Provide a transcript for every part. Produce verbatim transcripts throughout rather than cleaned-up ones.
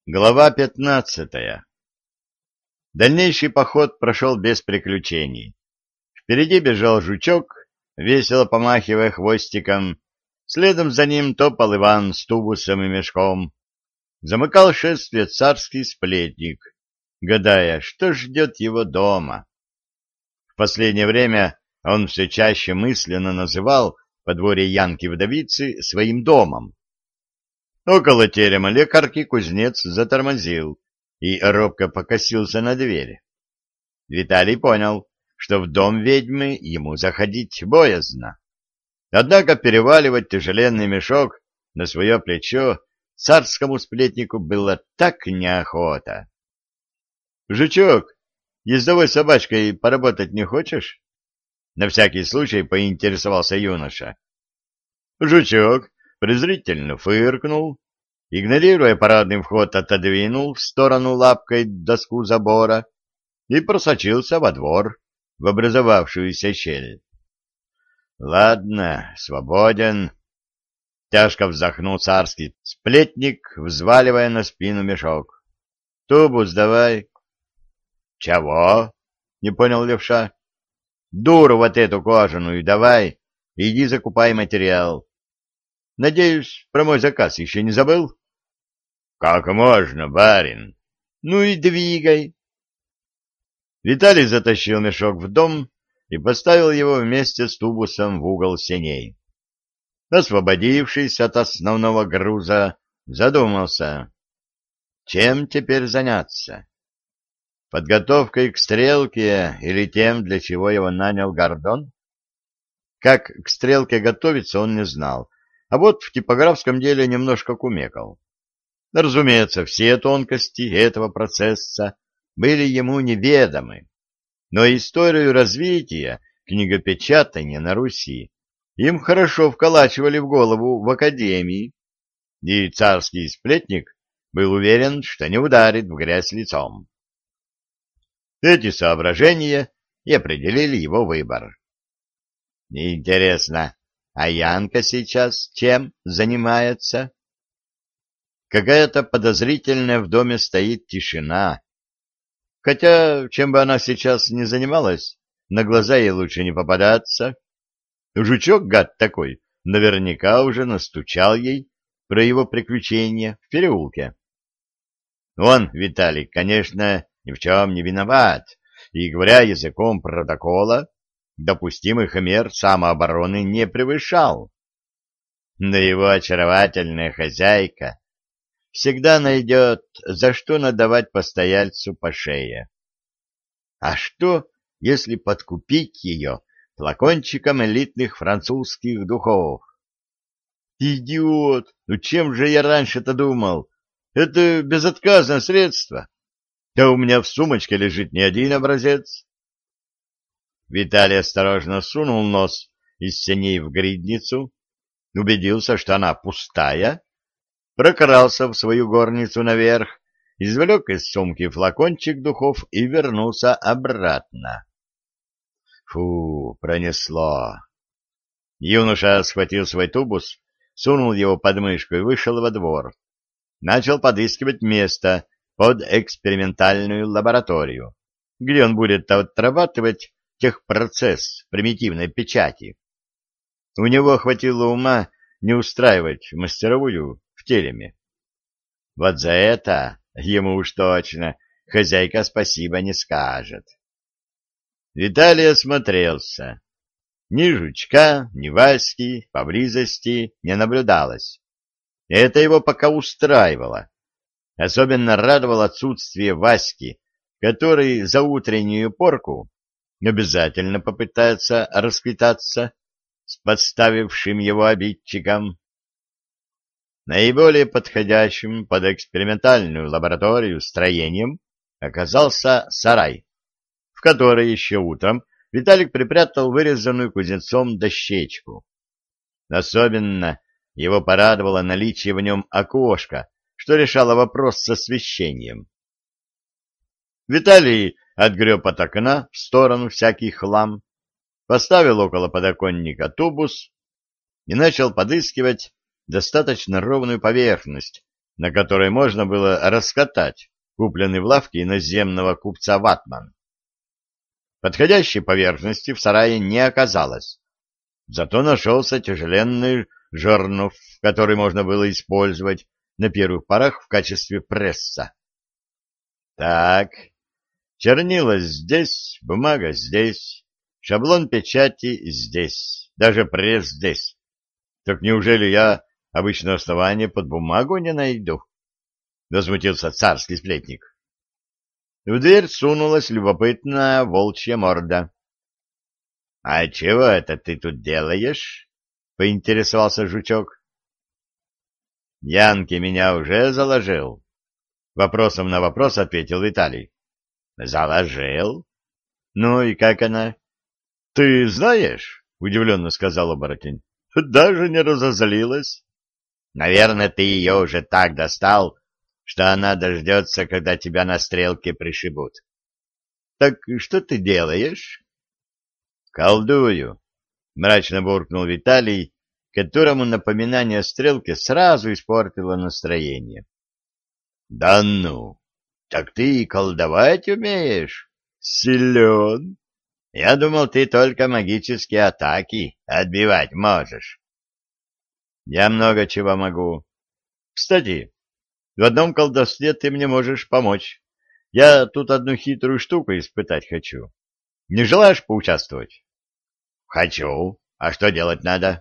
Глава пятнадцатая. Дальнейший поход прошел без приключений. Впереди бежал жучок, весело помахивая хвостиком. Следом за ним топал Иван с тубусом и мешком. Замыкал шествие царский сплетник, гадая, что ждет его дома. В последнее время он все чаще мысленно называл подворье Янки-вдовицы своим домом. Около терема лекарки кузнец затормозил и робко покосился на дверь. Виталий понял, что в дом ведьмы ему заходить боязно. Однако переваливать тяжеленный мешок на свое плечо царскому сплетнику было так неохота. — Жучок, ездовой собачкой поработать не хочешь? — на всякий случай поинтересовался юноша. Жучок презрительно фыркнул, игнорируя парадный вход, отодвинул в сторону лапкой доску забора и просочился во двор, в образовавшуюся щель. — Ладно, свободен. Тяжко вздохнул царский сплетник, взваливая на спину мешок. — Тубус давай. — Чего? — не понял левша. — Дуру вот эту кожаную давай, иди закупай материал. Надеюсь, про мой заказ еще не забыл? — Как можно, барин? — Ну и двигай. Виталий затащил мешок в дом и поставил его вместе с тубусом в угол сеней. Освободившись от основного груза, задумался, чем теперь заняться? Подготовкой к стрелке или тем, для чего его нанял Гордон? Как к стрелке готовиться, он не знал, а вот в типографском деле немножко кумекал. Разумеется, все тонкости этого процесса были ему неведомы, но историю развития книгопечатания на Руси им хорошо вколачивали в голову в академии, и царский сплетник был уверен, что не ударит в грязь лицом. Эти соображения и определили его выбор. Интересно, а Янка сейчас чем занимается? Какая-то подозрительная в доме стоит тишина. Хотя, чем бы она сейчас ни занималась, на глаза ей лучше не попадаться. Жучок, гад такой, наверняка уже настучал ей про его приключения в переулке. Он, Виталий, конечно, ни в чем не виноват, и, говоря языком протокола, допустимых мер самообороны не превышал. Но его очаровательная хозяйка всегда найдет, за что надавать постояльцу по шее. А что, если подкупить ее флакончиком элитных французских духов? Идиот! Ну чем же я раньше-то думал? Это безотказное средство. Да у меня в сумочке лежит не один образец. Виталий осторожно сунул нос из сеней в гридницу, убедился, что она пустая, прокрался в свою горницу наверх, извлек из сумки флакончик духов и вернулся обратно. Фу, пронесло. Юноша схватил свой тубус, сунул его под мышку и вышел во двор. Начал подыскивать место под экспериментальную лабораторию, где он будет отрабатывать техпроцесс примитивной печати. У него хватило ума не устраивать мастеровую в тереме. Вот за это ему уж точно хозяйка спасибо не скажет. Виталий осмотрелся. Ни жучка, ни Васьки поблизости не наблюдалось. Это его пока устраивало. Особенно радовало отсутствие Васьки, который за утреннюю порку обязательно попытается расквитаться с подставившим его обидчиком. Наиболее подходящим под экспериментальную лабораторию строением оказался сарай, в который еще утром Виталик припрятал вырезанную кузнецом дощечку. Особенно его порадовало наличие в нем окошка, что решало вопрос с освещением. Виталий отгреб от окна в сторону всякий хлам, поставил около подоконника тубус и начал подыскивать достаточно ровную поверхность на которой можно было раскатать купленный в лавке иноземного купца ватман. Подходящей поверхности в сарае не оказалось, зато нашелся тяжеленный жернов, который можно было использовать на первых порах в качестве пресса. Так, чернила здесь, бумага здесь, шаблон печати здесь, даже пресс здесь. Так неужели я обычное основание под бумагу не найду? — возмутился царский сплетник. В дверь сунулась любопытная волчья морда. — А чего это ты тут делаешь? — поинтересовался жучок. — Янки меня уже заложил. Вопросом на вопрос ответил Виталий. — Заложил? Ну и как она? — Ты знаешь, — удивленно сказал оборотень, — даже не разозлилась. — Наверное, ты ее уже так достал, что она дождется, когда тебя на стрелке пришибут. — Так что ты делаешь? — Колдую, — мрачно буркнул Виталий, которому напоминание о стрелке сразу испортило настроение. — Да ну! Так ты и колдовать умеешь? Силен! Я думал, ты только магические атаки отбивать можешь. — Я много чего могу. Кстати, в одном колдовстве ты мне можешь помочь. Я тут одну хитрую штуку испытать хочу. Не желаешь поучаствовать? — Хочу. А что делать надо?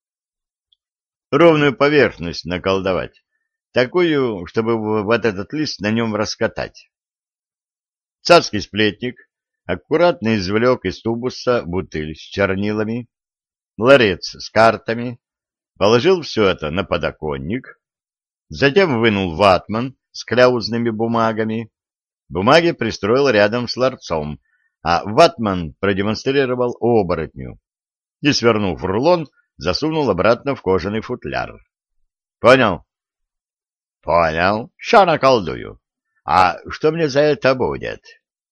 — Ровную поверхность наколдовать. Такую, чтобы вот этот лист на нем раскатать. Царский сплетник аккуратно извлек из тубуса бутыль с чернилами, ларец с картами, положил все это на подоконник, затем вынул ватман с кляузными бумагами, бумаги пристроил рядом с ларцом, а ватман продемонстрировал оборотню и, свернув в рулон, засунул обратно в кожаный футляр. — Понял? — Понял. Ща наколдую. А что мне за это будет?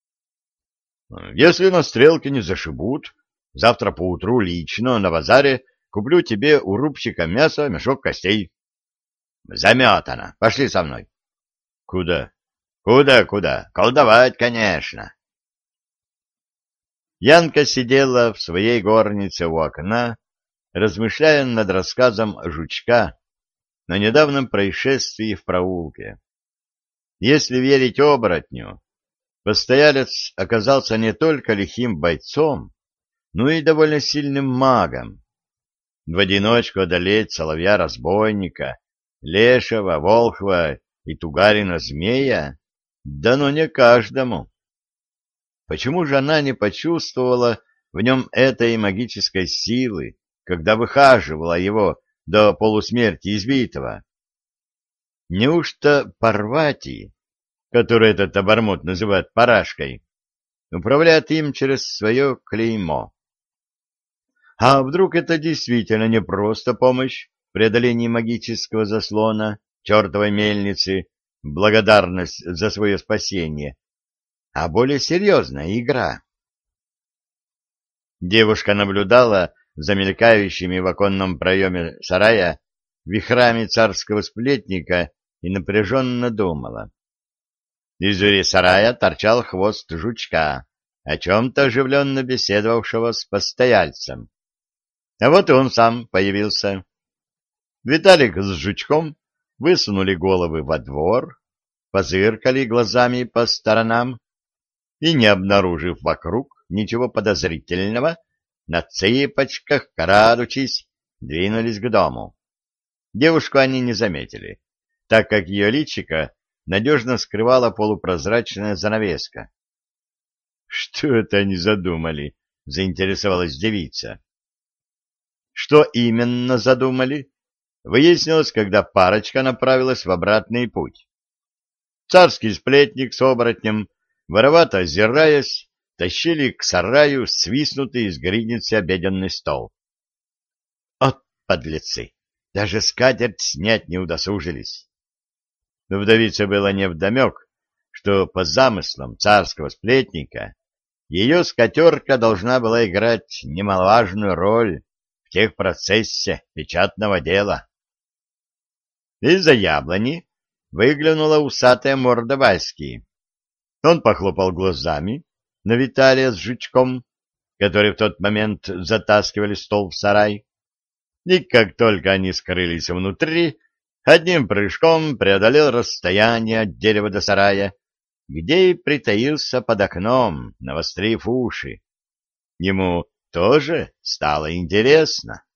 — Если на стрелке не зашибут, завтра поутру лично на базаре куплю тебе у рубщика мяса мешок костей. — Заметано. Пошли со мной. — Куда? — Куда, куда? Колдовать, конечно. Янка сидела в своей горнице у окна, размышляя над рассказом жучка на недавнем происшествии в проулке. Если верить оборотню, постоялец оказался не только лихим бойцом, но и довольно сильным магом. В одиночку одолеть соловья-разбойника, лешего, волхва и тугарина-змея дано не каждому. Почему же она не почувствовала в нем этой магической силы, когда выхаживала его до полусмерти избитого? Неужто Парвати, который этот обормот называет парашкой, управляет им через свое клеймо? А вдруг это действительно не просто помощь в преодолении магического заслона, чертовой мельницы, благодарность за свое спасение, а более серьезная игра? Девушка наблюдала за мелькающими в оконном проеме сарая вихрами царского сплетника и напряженно думала. Из двери сарая торчал хвост жучка, о чем-то оживленно беседовавшего с постояльцем. А вот и он сам появился. Виталик с жучком высунули головы во двор, позыркали глазами по сторонам и, не обнаружив вокруг ничего подозрительного, на цыпочках, крадучись, двинулись к дому. Девушку они не заметили, так как ее личико надежно скрывала полупрозрачная занавеска. — Что это они задумали? — заинтересовалась девица. Что именно задумали, выяснилось, когда парочка направилась в обратный путь. Царский сплетник с оборотнем, воровато озираясь, тащили к сараю свистнутый из гридницы обеденный стол. От подлецы! Даже скатерть снять не удосужились. Но вдовице было невдомек, что по замыслам царского сплетника ее скатерка должна была играть немаловажную роль в техпроцессе печатного дела. Из-за яблони выглянула усатая морда Васьки. Он похлопал глазами на Виталия с Жучком, которые в тот момент затаскивали стол в сарай, и как только они скрылись внутри, одним прыжком преодолел расстояние от дерева до сарая, где и притаился под окном, навострив уши. Ему тоже стало интересно.